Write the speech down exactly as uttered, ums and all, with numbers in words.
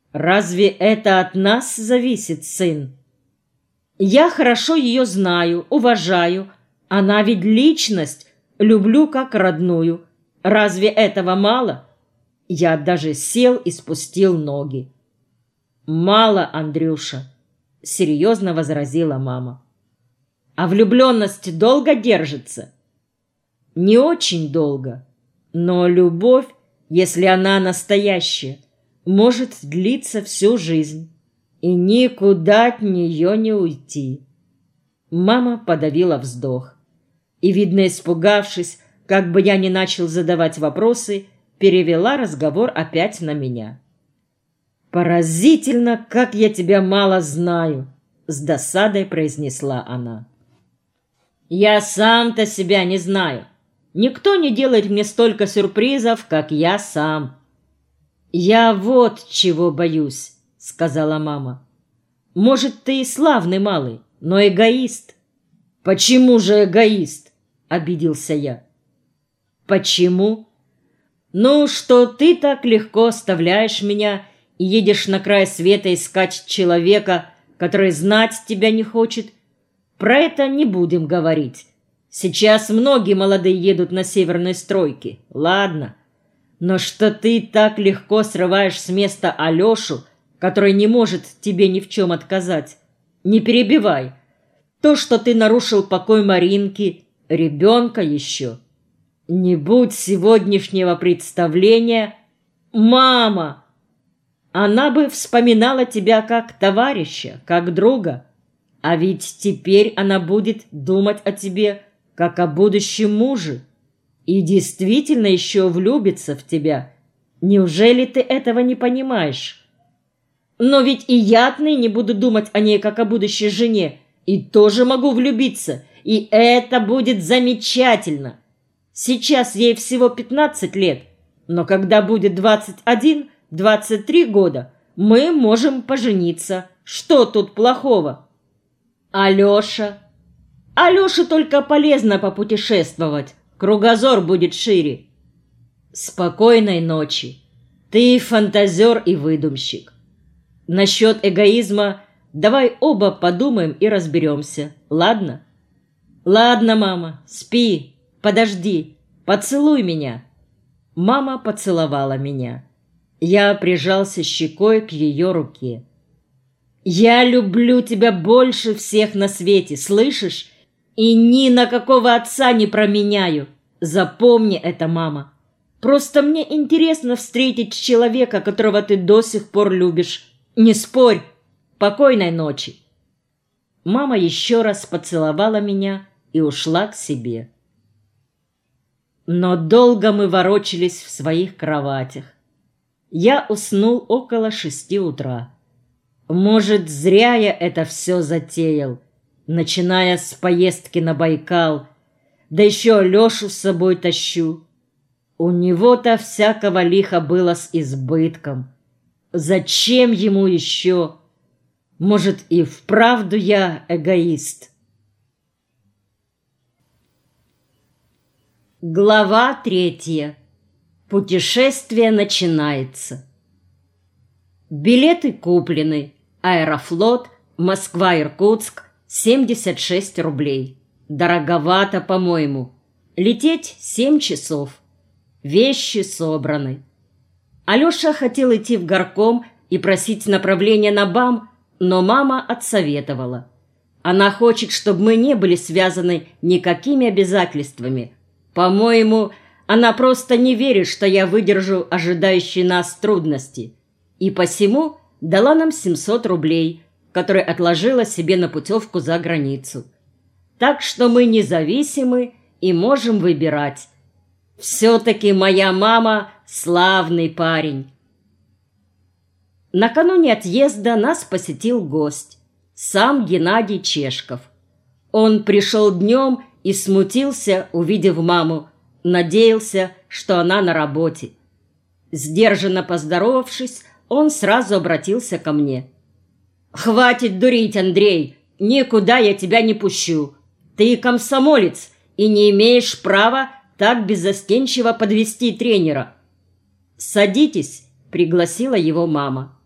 Разве это от нас зависит, сын? Я хорошо ее знаю, уважаю. Она ведь личность, люблю как родную. Разве этого мало? Я даже сел и спустил ноги. Мало, Андрюша, серьезно возразила мама. А влюбленность долго держится? Не очень долго, но любовь, если она настоящая, может длиться всю жизнь, и никуда от нее не уйти. Мама подавила вздох и, видно испугавшись, как бы я ни начал задавать вопросы, перевела разговор опять на меня. «Поразительно, как я тебя мало знаю», — с досадой произнесла она. «Я сам-то себя не знаю. Никто не делает мне столько сюрпризов, как я сам». «Я вот чего боюсь», — сказала мама. «Может, ты и славный малый, но эгоист». «Почему же эгоист?» — обиделся я. «Почему? Ну, что ты так легко оставляешь меня и едешь на край света искать человека, который знать тебя не хочет. Про это не будем говорить. Сейчас многие молодые едут на северные стройки. Ладно. Но что ты так легко срываешь с места Алешу, который не может тебе ни в чем отказать. Не перебивай. То, что ты нарушил покой Маринки, ребенка еще. Не будь сегодняшнего представления, мама, она бы вспоминала тебя как товарища, как друга. А ведь теперь она будет думать о тебе, как о будущем муже. И действительно еще влюбится в тебя. Неужели ты этого не понимаешь? Но ведь и я отныне буду думать о ней, как о будущей жене, и тоже могу влюбиться, и это будет замечательно. Сейчас ей всего пятнадцать лет, но когда будет двадцать один, двадцать три года, мы можем пожениться. Что тут плохого? Алеша? Алёше только полезно попутешествовать. Кругозор будет шире. Спокойной ночи. Ты фантазер и выдумщик. Насчет эгоизма давай оба подумаем и разберемся. Ладно? Ладно, мама, спи. Подожди. Поцелуй меня. Мама поцеловала меня. Я прижался щекой к ее руке. Я люблю тебя больше всех на свете, слышишь? И ни на какого отца не променяю. Запомни это, мама. Просто мне интересно встретить человека, которого ты до сих пор любишь. Не спорь. Покойной ночи. Мама еще раз поцеловала меня и ушла к себе. Но долго мы ворочались в своих кроватях. Я уснул около шести утра. Может, зря я это все затеял, начиная с поездки на Байкал, да еще Лешу с собой тащу. У него-то всякого лиха было с избытком. Зачем ему еще? Может, и вправду я эгоист? Глава третья. Путешествие начинается. Билеты куплены. Аэрофлот, Москва-Иркутск, семьдесят шесть рублей. Дороговато, по-моему. Лететь семь часов. Вещи собраны. Алеша хотел идти в горком и просить направления на БАМ, но мама отсоветовала. Она хочет, чтобы мы не были связаны никакими обязательствами. По-моему, она просто не верит, что я выдержу ожидающие нас трудности. И посему дала нам семьсот рублей, которые отложила себе на путевку за границу. Так что мы независимы и можем выбирать. Все-таки моя мама славный парень. Накануне отъезда нас посетил гость, сам Геннадий Чешков. Он пришел днем и смутился, увидев маму, надеялся, что она на работе. Сдержанно поздоровавшись, он сразу обратился ко мне. «Хватит дурить, Андрей, никуда я тебя не пущу. Ты комсомолец и не имеешь права так беззастенчиво подвести тренера». «Садитесь», — пригласила его мама.